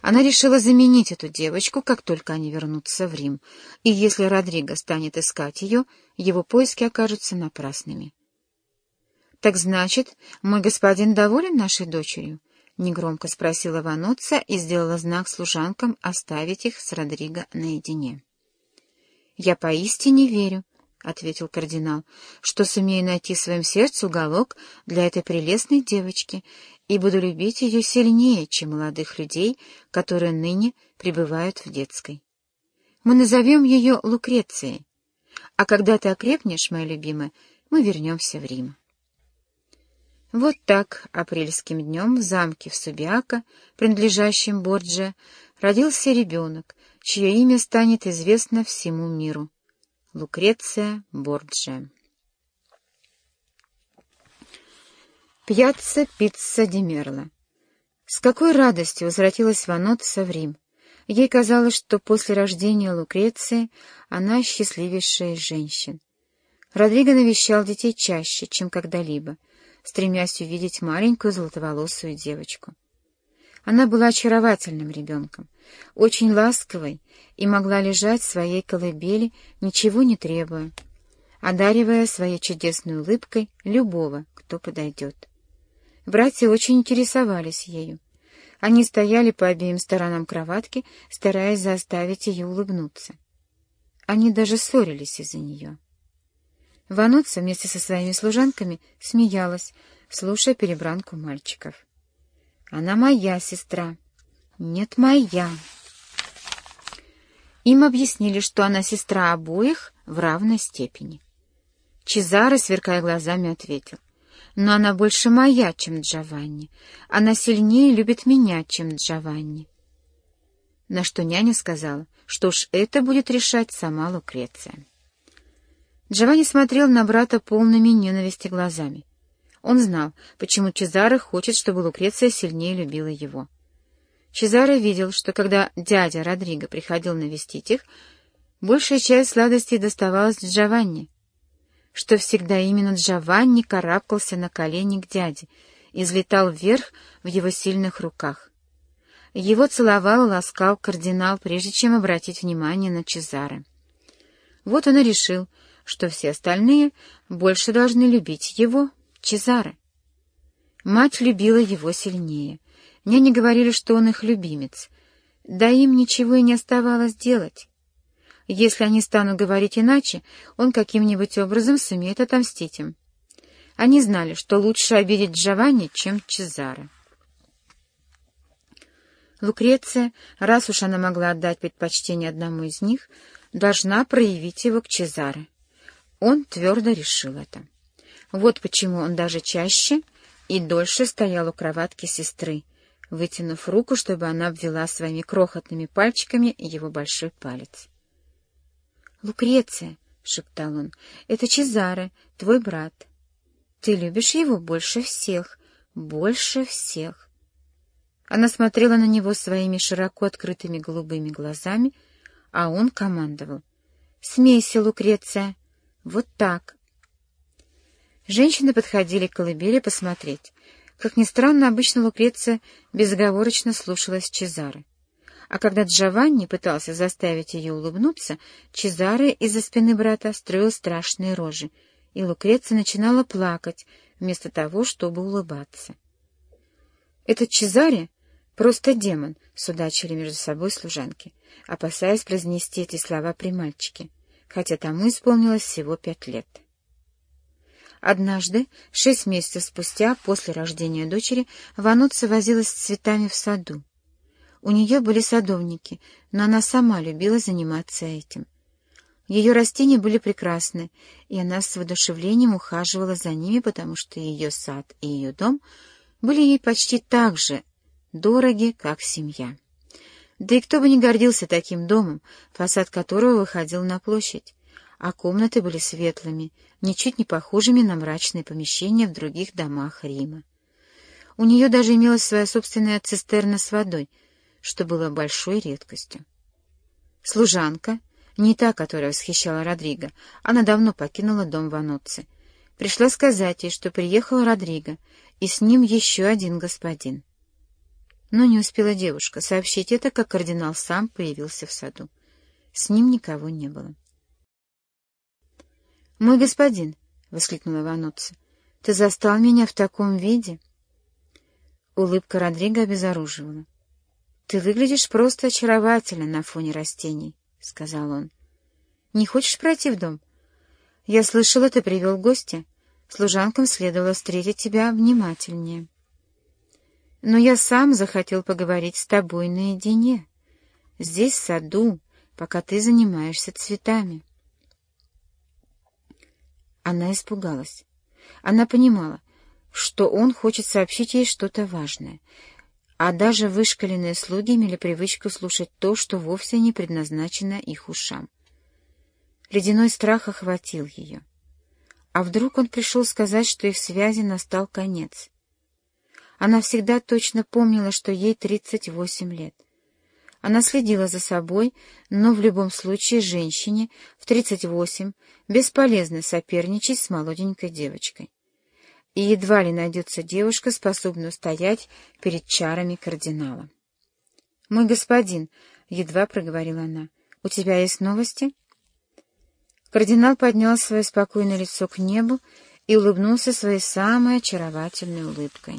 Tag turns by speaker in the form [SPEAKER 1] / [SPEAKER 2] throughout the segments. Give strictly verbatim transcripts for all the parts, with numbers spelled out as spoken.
[SPEAKER 1] Она решила заменить эту девочку, как только они вернутся в Рим, и если Родриго станет искать ее, его поиски окажутся напрасными. — Так значит, мой господин доволен нашей дочерью? — негромко спросила Ваноцци и сделала знак служанкам оставить их с Родриго наедине. — Я поистине верю, — ответил кардинал, — что сумею найти в своем сердце уголок для этой прелестной девочки и буду любить ее сильнее, чем молодых людей, которые ныне пребывают в детской. Мы назовем ее Лукрецией, а когда ты окрепнешь, моя любимая, мы вернемся в Рим. Вот так апрельским днем в замке в Субиако, принадлежащем Борджиа, родился ребенок, чье имя станет известно всему миру. Лукреция Борджиа. Пьяцца Пицца ди Мерло. С какой радостью возвратилась Ваноцци в Рим. Ей казалось, что после рождения Лукреции она счастливейшая из женщин. Родриго навещал детей чаще, чем когда-либо, стремясь увидеть маленькую золотоволосую девочку. Она была очаровательным ребенком, очень ласковой и могла лежать в своей колыбели, ничего не требуя, одаривая своей чудесной улыбкой любого, кто подойдет. Братья очень интересовались ею. Они стояли по обеим сторонам кроватки, стараясь заставить ее улыбнуться. Они даже ссорились из-за нее. Ваноцци вместе со своими служанками смеялась, слушая перебранку мальчиков. «Она моя сестра». «Нет, моя». Им объяснили, что она сестра обоих в равной степени. Чезаре, сверкая глазами, ответил: «Но она больше моя, чем Джованни. Она сильнее любит меня, чем Джованни». На что няня сказала, что уж это будет решать сама Лукреция. Джованни смотрел на брата полными ненависти глазами. Он знал, почему Чезаре хочет, чтобы Лукреция сильнее любила его. Чезаре видел, что когда дядя Родриго приходил навестить их, большая часть сладостей доставалась Джованни, что всегда именно Джованни карабкался на колени к дяде и взлетал вверх в его сильных руках. Его целовал и ласкал кардинал, прежде чем обратить внимание на Чезаре. Вот он и решил, что все остальные больше должны любить его, Чезаре. Мать любила его сильнее. Няни говорили, что он их любимец. Да им ничего и не оставалось делать. Если они станут говорить иначе, он каким-нибудь образом сумеет отомстить им. Они знали, что лучше обидеть Джованни, чем Чезаре. Лукреция, раз уж она могла отдать предпочтение одному из них, должна проявить его к Чезаре. Он твердо решил это. Вот почему он даже чаще и дольше стоял у кроватки сестры, вытянув руку, чтобы она обвела своими крохотными пальчиками его большой палец. «Лукреция», — шептал он, — «это Чезаре, твой брат. Ты любишь его больше всех, больше всех». Она смотрела на него своими широко открытыми голубыми глазами, а он командовал: «Смейся, Лукреция, вот так». Женщины подходили к колыбели посмотреть. Как ни странно, обычно Лукреция безоговорочно слушалась Чезаре. А когда Джованни пытался заставить ее улыбнуться, Чезаре из-за спины брата строил страшные рожи, и Лукреция начинала плакать вместо того, чтобы улыбаться. «Этот Чезаре просто демон», — судачили между собой служанки, опасаясь произнести эти слова при мальчике, хотя тому исполнилось всего пять лет. Однажды, шесть месяцев спустя, после рождения дочери, Ваноцци возилась с цветами в саду. У нее были садовники, но она сама любила заниматься этим. Ее растения были прекрасны, и она с воодушевлением ухаживала за ними, потому что ее сад и ее дом были ей почти так же дороги, как семья. Да и кто бы не гордился таким домом, фасад которого выходил на площадь, а комнаты были светлыми, ничуть не похожими на мрачные помещения в других домах Рима. У нее даже имелась своя собственная цистерна с водой, что было большой редкостью. Служанка, не та, которая восхищала Родриго, она давно покинула дом Ваноцци, пришла сказать ей, что приехал Родриго, и с ним еще один господин. Но не успела девушка сообщить это, как кардинал сам появился в саду. С ним никого не было. «Мой господин!» — воскликнула Вануцци. «Ты застал меня в таком виде?» Улыбка Родриго обезоруживала. «Ты выглядишь просто очаровательно на фоне растений», — сказал он. «Не хочешь пройти в дом? Я слышала, ты привел гостя. Служанкам следовало встретить тебя внимательнее. Но я сам захотел поговорить с тобой наедине, здесь, в саду, пока ты занимаешься цветами». Она испугалась. Она понимала, что он хочет сообщить ей что-то важное, а даже вышкаленные слуги имели привычку слушать то, что вовсе не предназначено их ушам. Ледяной страх охватил ее. А вдруг он пришел сказать, что их связи настал конец? Она всегда точно помнила, что ей тридцать восемь лет. Она следила за собой, но в любом случае женщине в тридцать восемь бесполезно соперничать с молоденькой девочкой. И едва ли найдется девушка, способная устоять перед чарами кардинала. «Мой господин», — едва проговорила она, — «у тебя есть новости?» Кардинал поднял свое спокойное лицо к небу и улыбнулся своей самой очаровательной улыбкой.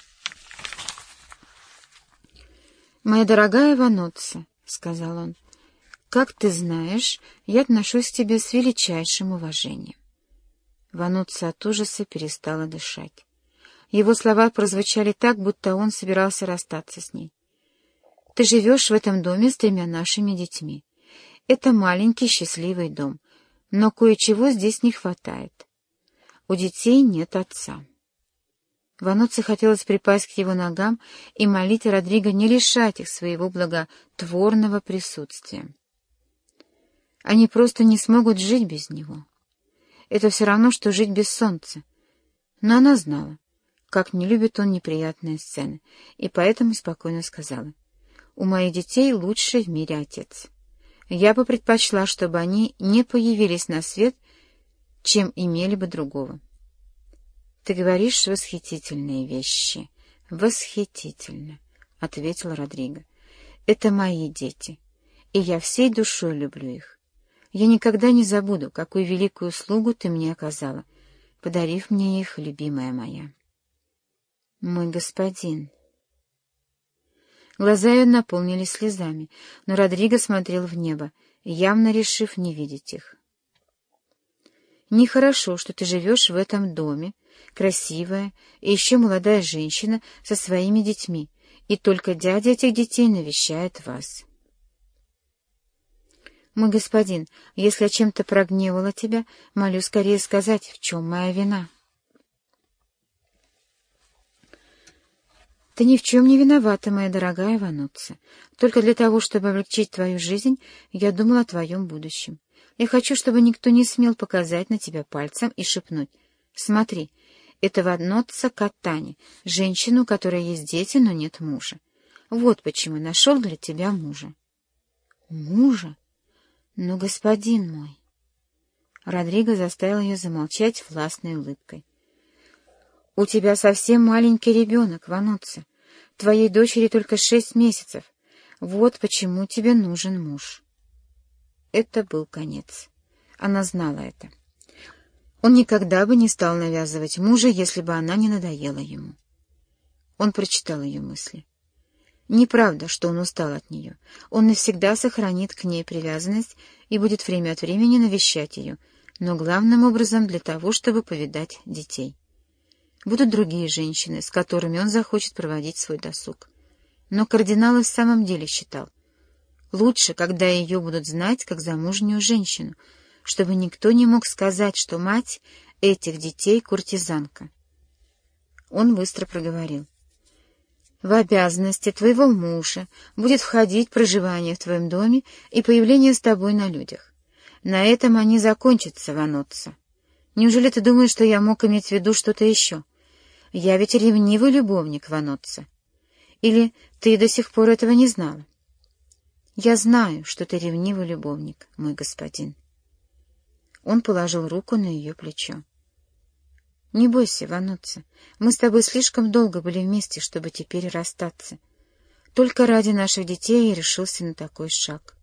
[SPEAKER 1] «Моя дорогая Вануцци», — сказал он, — «как ты знаешь, я отношусь к тебе с величайшим уважением». Вануцци от ужаса перестала дышать. Его слова прозвучали так, будто он собирался расстаться с ней. «Ты живешь в этом доме с тремя нашими детьми. Это маленький счастливый дом, но кое-чего здесь не хватает. У детей нет отца». Вануцци хотелось припасть к его ногам и молить Родриго не лишать их своего благотворного присутствия. Они просто не смогут жить без него. Это все равно, что жить без солнца. Но она знала, как не любит он неприятные сцены, и поэтому спокойно сказала: «У моих детей лучший в мире отец. Я бы предпочла, чтобы они не появились на свет, чем имели бы другого». «Ты говоришь восхитительные вещи. Восхитительно», — ответил Родриго. «Это мои дети, и я всей душой люблю их. Я никогда не забуду, какую великую услугу ты мне оказала, подарив мне их, любимая моя». «Мой господин». Глаза ее наполнились слезами, но Родриго смотрел в небо, явно решив не видеть их. «Нехорошо, что ты живешь в этом доме, красивая и еще молодая женщина со своими детьми, и только дядя этих детей навещает вас». «Мой господин, если я чем-то прогневала тебя, молю скорее сказать, в чем моя вина». «Ты ни в чем не виновата, моя дорогая Вануцци. Только для того, чтобы облегчить твою жизнь, я думала о твоем будущем. Я хочу, чтобы никто не смел показать на тебя пальцем и шепнуть: смотри, это Вануцци Каттани, женщину, у которой есть дети, но нет мужа. Вот почему нашел для тебя мужа». «Мужа? Но, господин мой...» Родриго заставил ее замолчать властной улыбкой. «У тебя совсем маленький ребенок, Вануцци. Твоей дочери только шесть месяцев. Вот почему тебе нужен муж». Это был конец. Она знала это. Он никогда бы не стал навязывать мужа, если бы она не надоела ему. Он прочитал ее мысли. Неправда, что он устал от нее. Он навсегда сохранит к ней привязанность и будет время от времени навещать ее, но главным образом для того, чтобы повидать детей. Будут другие женщины, с которыми он захочет проводить свой досуг. Но кардинал и в самом деле считал: лучше, когда ее будут знать как замужнюю женщину, чтобы никто не мог сказать, что мать этих детей — куртизанка. Он быстро проговорил: «В обязанности твоего мужа будет входить проживание в твоем доме и появление с тобой на людях. На этом они закончатся, Вануцци. Неужели ты думаешь, что я мог иметь в виду что-то еще? Я ведь ревнивый любовник, Вануцци. Или ты до сих пор этого не знала?» «Я знаю, что ты ревнивый любовник, мой господин». Он положил руку на ее плечо. «Не бойся, Вануцци, мы с тобой слишком долго были вместе, чтобы теперь расстаться. Только ради наших детей я решился на такой шаг.